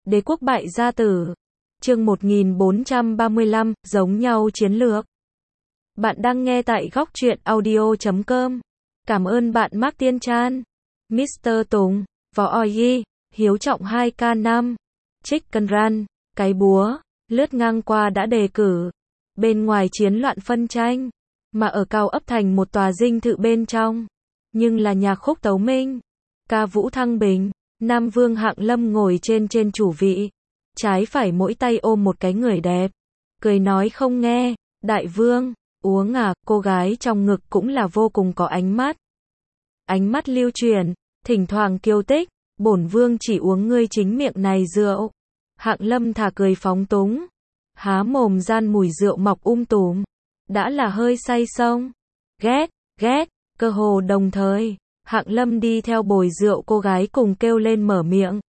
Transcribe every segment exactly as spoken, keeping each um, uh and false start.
Đế quốc bại gia tử. Chương một nghìn bốn trăm ba mươi lăm, giống nhau chiến lược. Bạn đang nghe tại góc truyện audio chấm com. Cảm ơn bạn Mark Tiên Chan, mít tơ Tùng, Võ Oi Yi, Hiếu Trọng hai K năm, Chicken Run, cái búa, lướt ngang qua đã đề cử. Bên ngoài chiến loạn phân tranh, mà ở cao ấp thành một tòa dinh thự bên trong, nhưng là nhà khúc tấu minh, ca vũ thăng bình. Nam Vương Hạng Lâm ngồi trên trên chủ vị, trái phải mỗi tay ôm một cái người đẹp, cười nói không nghe, đại vương, uống à, cô gái trong ngực cũng là vô cùng có ánh mắt. Ánh mắt lưu truyền, thỉnh thoảng kiêu tích, bổn vương chỉ uống ngươi chính miệng này rượu. Hạng Lâm thả cười phóng túng, há mồm gian mùi rượu mọc um tùm, đã là hơi say sông. Ghét, ghét, cơ hồ đồng thời. Hạng Lâm đi theo bồi rượu cô gái cùng kêu lên mở miệng.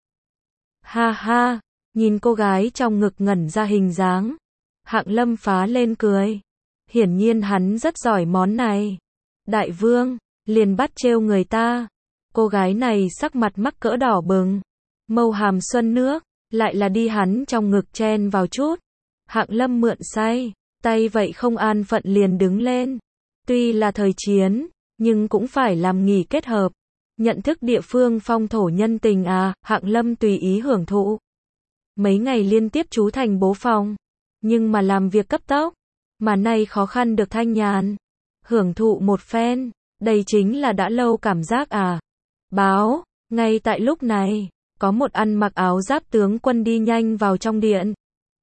Ha ha, nhìn cô gái trong ngực ngẩn ra hình dáng. Hạng Lâm phá lên cười. Hiển nhiên hắn rất giỏi món này. Đại vương, liền bắt trêu người ta. Cô gái này sắc mặt mắc cỡ đỏ bừng. Mâu hàm xuân nước, lại là đi hắn trong ngực chen vào chút. Hạng Lâm mượn say, tay vậy không an phận liền đứng lên. Tuy là thời chiến, nhưng cũng phải làm nghỉ kết hợp. Nhận thức địa phương phong thổ nhân tình à, Hạng Lâm tùy ý hưởng thụ. Mấy ngày liên tiếp trú thành bố phòng, nhưng mà làm việc cấp tốc, mà nay khó khăn được thanh nhàn. Hưởng thụ một phen, đây chính là đã lâu cảm giác à. Báo, ngay tại lúc này, có một ăn mặc áo giáp tướng quân đi nhanh vào trong điện.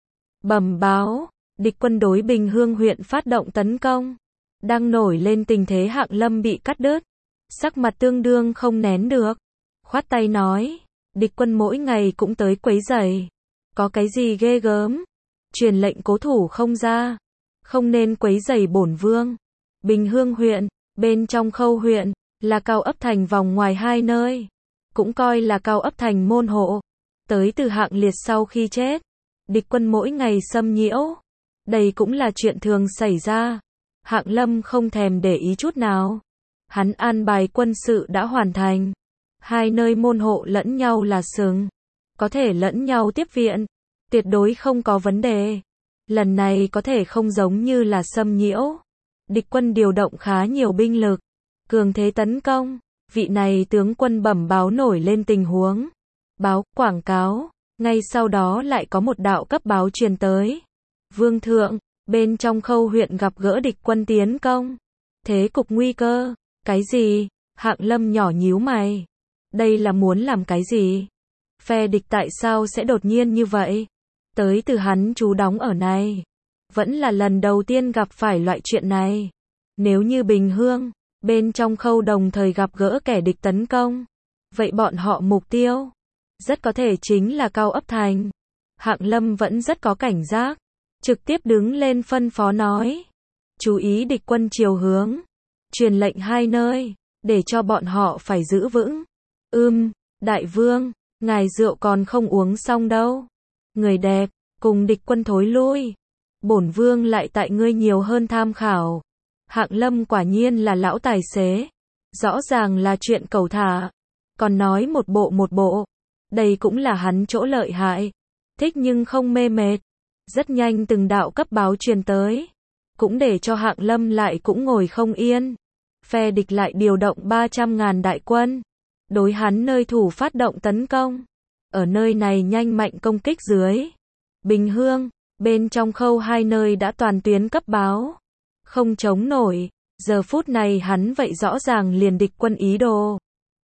Bẩm báo, địch quân đối Bình Hương huyện phát động tấn công. Đang nổi lên tình thế Hạng Lâm bị cắt đứt, sắc mặt tương đương không nén được, khoát tay nói, địch quân mỗi ngày cũng tới quấy rầy, có cái gì ghê gớm, truyền lệnh cố thủ không ra, không nên quấy rầy bổn vương. Bình Hương huyện, bên trong Khâu huyện, là cao ấp thành vòng ngoài hai nơi, cũng coi là cao ấp thành môn hộ, tới từ Hạng Liệt sau khi chết, địch quân mỗi ngày xâm nhiễu, đây cũng là chuyện thường xảy ra. Hạng Lâm không thèm để ý chút nào. Hắn an bài quân sự đã hoàn thành. Hai nơi môn hộ lẫn nhau là sừng. Có thể lẫn nhau tiếp viện. Tuyệt đối không có vấn đề. Lần này có thể không giống như là xâm nhiễu. Địch quân điều động khá nhiều binh lực. Cường thế tấn công. Vị này tướng quân bẩm báo nổi lên tình huống. Báo, quảng cáo. Ngay sau đó lại có một đạo cấp báo truyền tới. Vương thượng. Bên trong Khâu huyện gặp gỡ địch quân tiến công. Thế cục nguy cơ. Cái gì? Hạng Lâm nhỏ nhíu mày. Đây là muốn làm cái gì? Phe địch tại sao sẽ đột nhiên như vậy? Tới từ hắn trú đóng ở này. Vẫn là lần đầu tiên gặp phải loại chuyện này. Nếu như Bình Hương, bên trong Khâu đồng thời gặp gỡ kẻ địch tấn công. Vậy bọn họ mục tiêu, rất có thể chính là cao ấp thành. Hạng Lâm vẫn rất có cảnh giác. Trực tiếp đứng lên phân phó nói. Chú ý địch quân chiều hướng. Truyền lệnh hai nơi. Để cho bọn họ phải giữ vững. Ưm, đại vương. Ngài rượu còn không uống xong đâu. Người đẹp, cùng địch quân thối lui. Bổn vương lại tại ngươi nhiều hơn tham khảo. Hạng Lâm quả nhiên là lão tài xế. Rõ ràng là chuyện cầu thả. Còn nói một bộ một bộ. Đây cũng là hắn chỗ lợi hại. Thích nhưng không mê mệt. Rất nhanh từng đạo cấp báo truyền tới, cũng để cho Hạng Lâm lại cũng ngồi không yên. Phe địch lại điều động ba trăm ngàn đại quân, đối hắn nơi thủ phát động tấn công. Ở nơi này nhanh mạnh công kích dưới. Bình Hương, bên trong Khâu hai nơi đã toàn tuyến cấp báo. Không chống nổi, giờ phút này hắn vậy rõ ràng liền địch quân ý đồ.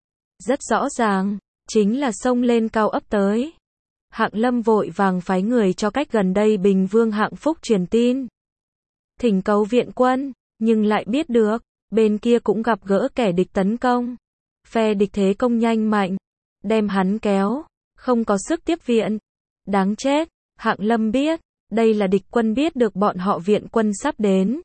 Rất rõ ràng, chính là xông lên cao ấp tới. Hạng Lâm vội vàng phái người cho cách gần đây Bình Vương Hạng Phúc truyền tin. Thỉnh cầu viện quân, nhưng lại biết được, bên kia cũng gặp gỡ kẻ địch tấn công. Phe địch thế công nhanh mạnh, đem hắn kéo, không có sức tiếp viện. Đáng chết, Hạng Lâm biết, đây là địch quân biết được bọn họ viện quân sắp đến.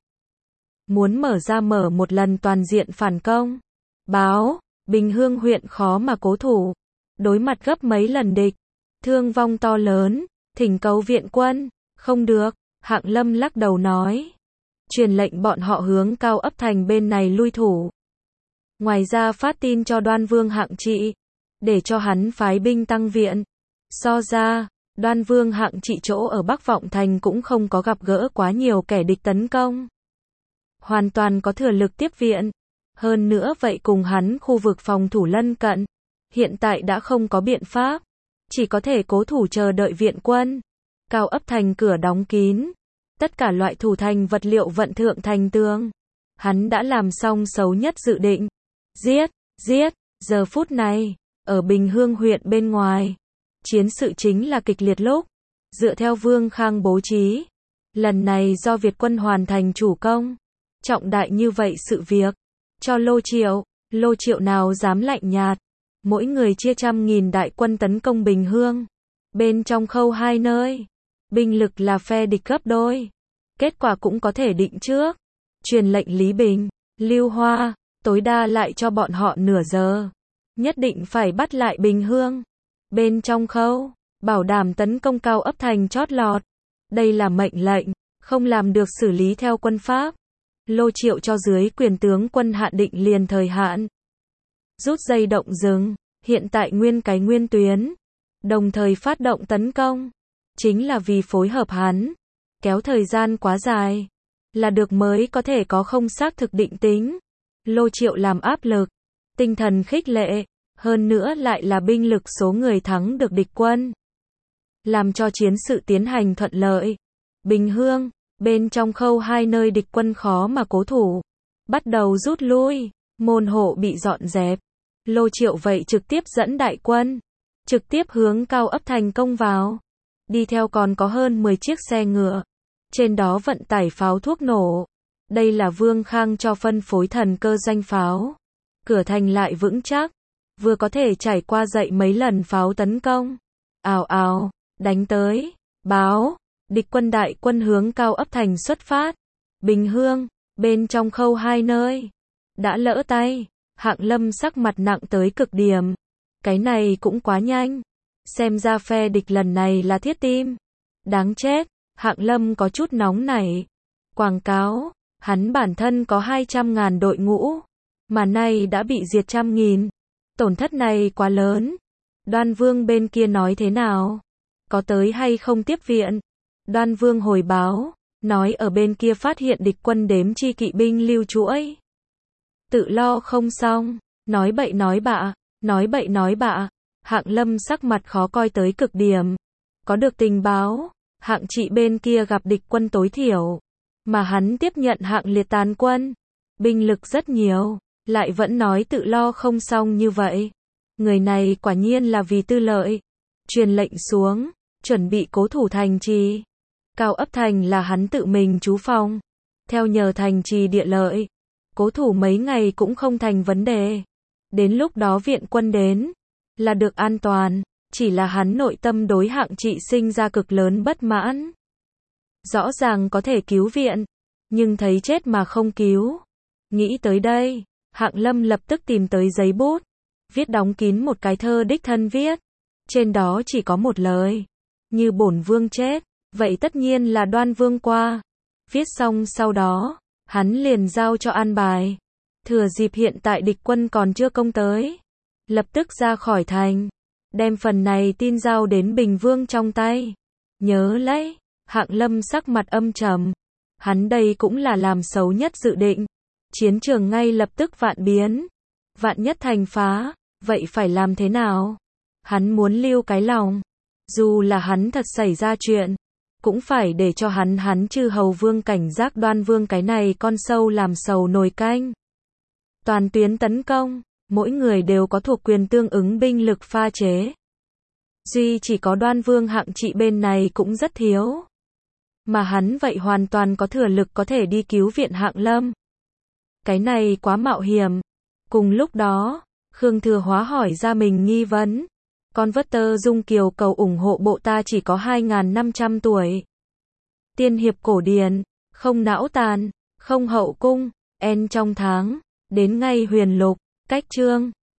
Muốn mở ra mở một lần toàn diện phản công. Báo, Bình Hương huyện khó mà cố thủ, đối mặt gấp mấy lần địch. Thương vong to lớn, thỉnh cầu viện quân, không được, Hạng Lâm lắc đầu nói. Truyền lệnh bọn họ hướng cao ấp thành bên này lui thủ. Ngoài ra phát tin cho Đoan Vương Hạng Trị, để cho hắn phái binh tăng viện. So ra, Đoan Vương Hạng Trị chỗ ở Bắc Vọng Thành cũng không có gặp gỡ quá nhiều kẻ địch tấn công. Hoàn toàn có thừa lực tiếp viện. Hơn nữa vậy cùng hắn khu vực phòng thủ lân cận. Hiện tại đã không có biện pháp. Chỉ có thể cố thủ chờ đợi viện quân. Cao ấp thành cửa đóng kín. Tất cả loại thủ thành vật liệu vận thượng thành tường. Hắn đã làm xong xấu nhất dự định. Giết, giết, giờ phút này, ở Bình Hương huyện bên ngoài. Chiến sự chính là kịch liệt lúc. Dựa theo Vương Khang bố trí. Lần này do Việt quân hoàn thành chủ công. Trọng đại như vậy sự việc. Cho Lô Triệu, Lô Triệu nào dám lạnh nhạt. Mỗi người chia trăm nghìn đại quân tấn công Bình Hương. Bên trong khâu hai nơi. Binh lực là phe địch gấp đôi. Kết quả cũng có thể định trước. Truyền lệnh Lý Bình, Lưu Hoa, tối đa lại cho bọn họ nửa giờ. Nhất định phải bắt lại Bình Hương. Bên trong khâu, bảo đảm tấn công cao ấp thành chót lọt. Đây là mệnh lệnh, không làm được xử lý theo quân pháp. Lô Triệu cho dưới quyền tướng quân hạn định liền thời hạn. Rút dây động rừng, hiện tại nguyên cái nguyên tuyến. Đồng thời phát động tấn công. Chính là vì phối hợp hắn. Kéo thời gian quá dài. Là được mới có thể có không xác thực định tính. Lô Triệu làm áp lực. Tinh thần khích lệ. Hơn nữa lại là binh lực số người thắng được địch quân. Làm cho chiến sự tiến hành thuận lợi. Bình Hương, bên trong khâu hai nơi địch quân khó mà cố thủ. Bắt đầu rút lui. Môn hộ bị dọn dẹp. Lô Triệu vậy trực tiếp dẫn đại quân. Trực tiếp hướng cao ấp thành công vào. Đi theo còn có hơn mười chiếc xe ngựa. Trên đó vận tải pháo thuốc nổ. Đây là Vương Khang cho phân phối thần cơ danh pháo. Cửa thành lại vững chắc. Vừa có thể trải qua dậy mấy lần pháo tấn công. Ào ào, đánh tới. Báo, địch quân đại quân hướng cao ấp thành xuất phát. Bình Hương, bên trong khâu hai nơi. Đã lỡ tay. Hạng Lâm sắc mặt nặng tới cực điểm. Cái này cũng quá nhanh. Xem ra phe địch lần này là thiết tim. Đáng chết. Hạng Lâm có chút nóng nảy. Quảng cáo, hắn bản thân có hai trăm ngàn đội ngũ. Mà nay đã bị diệt trăm nghìn. Tổn thất này quá lớn. Đoan Vương bên kia nói thế nào? Có tới hay không tiếp viện? Đoan Vương hồi báo, nói ở bên kia phát hiện địch quân đếm chi kỵ binh lưu chuỗi. Tự lo không xong, nói bậy nói bạ, nói bậy nói bạ. Hạng Lâm sắc mặt khó coi tới cực điểm. Có được tình báo, Hạng Trị bên kia gặp địch quân tối thiểu. Mà hắn tiếp nhận Hạng Liệt tàn quân. Binh lực rất nhiều, lại vẫn nói tự lo không xong như vậy. Người này quả nhiên là vì tư lợi. Truyền lệnh xuống, chuẩn bị cố thủ thành trì. Cao ấp thành là hắn tự mình trú phòng. Theo nhờ thành trì địa lợi. Cố thủ mấy ngày cũng không thành vấn đề. Đến lúc đó viện quân đến. Là được an toàn. Chỉ là hắn nội tâm đối Hạng Trị sinh ra cực lớn bất mãn. Rõ ràng có thể cứu viện. Nhưng thấy chết mà không cứu. Nghĩ tới đây. Hạng Lâm lập tức tìm tới giấy bút. Viết đóng kín một cái thơ đích thân viết. Trên đó chỉ có một lời. Như bổn vương chết. Vậy tất nhiên là Đoan Vương qua. Viết xong sau đó. Hắn liền giao cho an bài. Thừa dịp hiện tại địch quân còn chưa công tới. Lập tức ra khỏi thành. Đem phần này tin giao đến Bình Vương trong tay. Nhớ lấy. Hạng Lâm sắc mặt âm trầm. Hắn đây cũng là làm xấu nhất dự định. Chiến trường ngay lập tức vạn biến. Vạn nhất thành phá. Vậy phải làm thế nào? Hắn muốn lưu cái lòng. Dù là hắn thật xảy ra chuyện. Cũng phải để cho hắn hắn chư hầu vương cảnh giác Đoan Vương cái này con sâu làm sầu nồi canh. Toàn tuyến tấn công. Mỗi người đều có thuộc quyền tương ứng binh lực pha chế. Duy chỉ có Đoan Vương Hạng Trị bên này cũng rất thiếu. Mà hắn vậy hoàn toàn có thừa lực có thể đi cứu viện Hạng Lâm. Cái này quá mạo hiểm. Cùng lúc đó, Khương Thừa Hóa hỏi ra mình nghi vấn. Con vất tơ Dung Kiều cầu ủng hộ bộ ta chỉ có hai nghìn năm trăm tuổi. Tiên hiệp cổ điển, không não tàn, không hậu cung, en trong tháng, đến ngay huyền lục, cách chương.